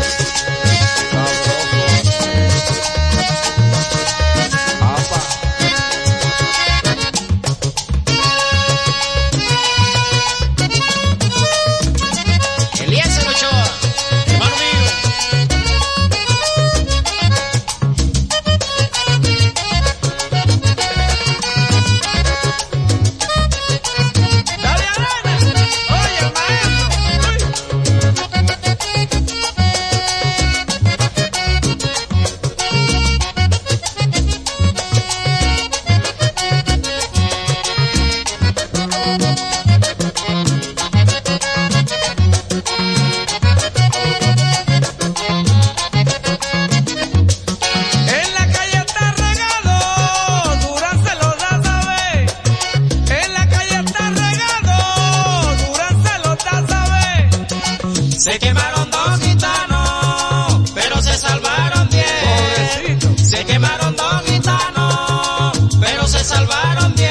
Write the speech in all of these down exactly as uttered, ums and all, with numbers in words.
Se quemaron dos gitanos, pero se salvaron diez. Pobrecito. Se quemaron dos gitanos, pero se salvaron diez.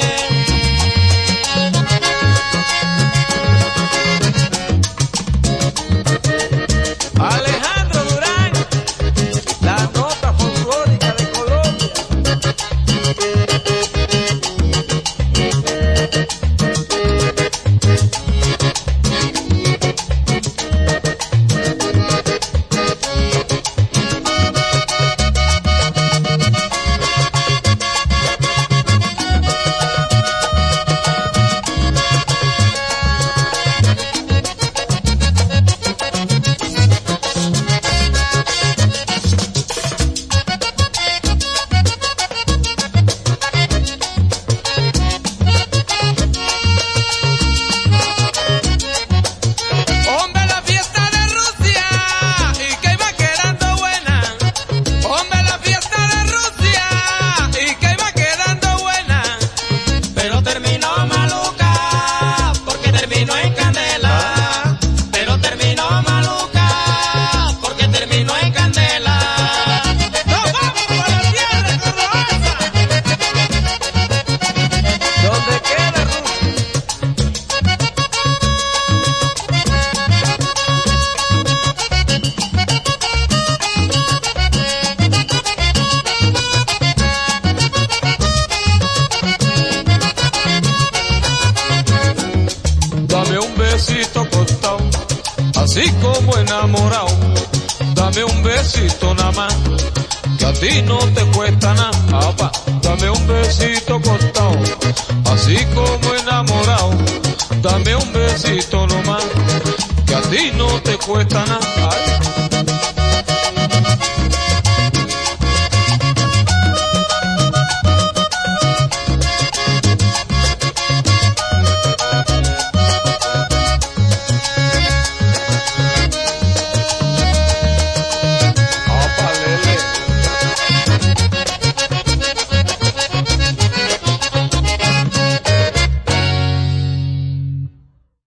Alejandro Durán, la nota folclórica de Colombia. Dame un besito cortado, así como enamorado. Dame un besito nada más, que a ti no te cuesta nada. Apa, dame un besito cortado, así como enamorado. Dame un besito nomás, que a ti no te cuesta nada. Ay.